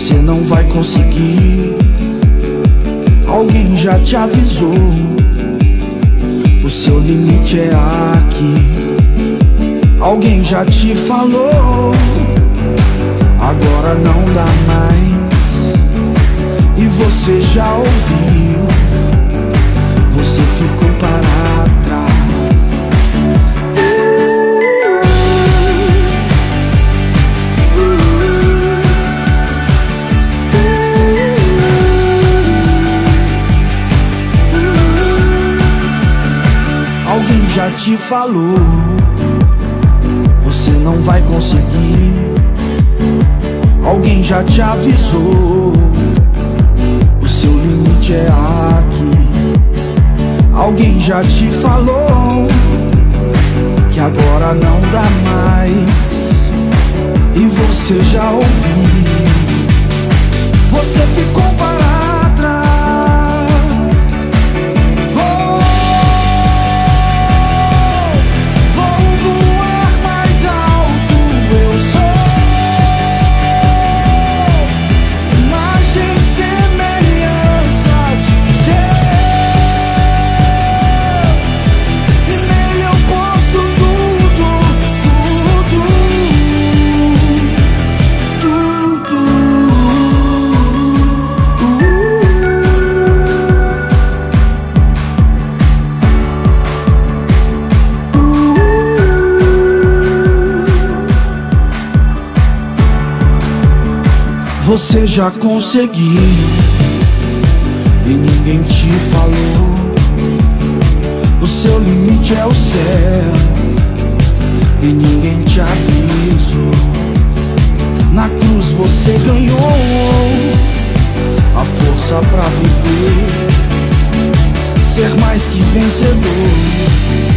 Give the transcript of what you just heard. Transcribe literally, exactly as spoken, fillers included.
você não vai conseguir. Alguém já te avisou, o seu limite é aqui. Alguém já te falou, agora não dá mais. E você já ouviu, você ficou para trás. Alguém já te falou, você não vai conseguir. Alguém já te avisou, o seu limite é aqui. Alguém já te falou que agora não dá mais. E você já ouviu, você ficou para trás. Vou, vou voar mais alto. Eu sou imagem e semelhança de Deus, e nele eu posso tudo, tudo, tudo. Você já conseguiu e ninguém te falou. O seu limite é o céu e ninguém te avisou. Na cruz você ganhou a força pra viver, ser mais que vencedor.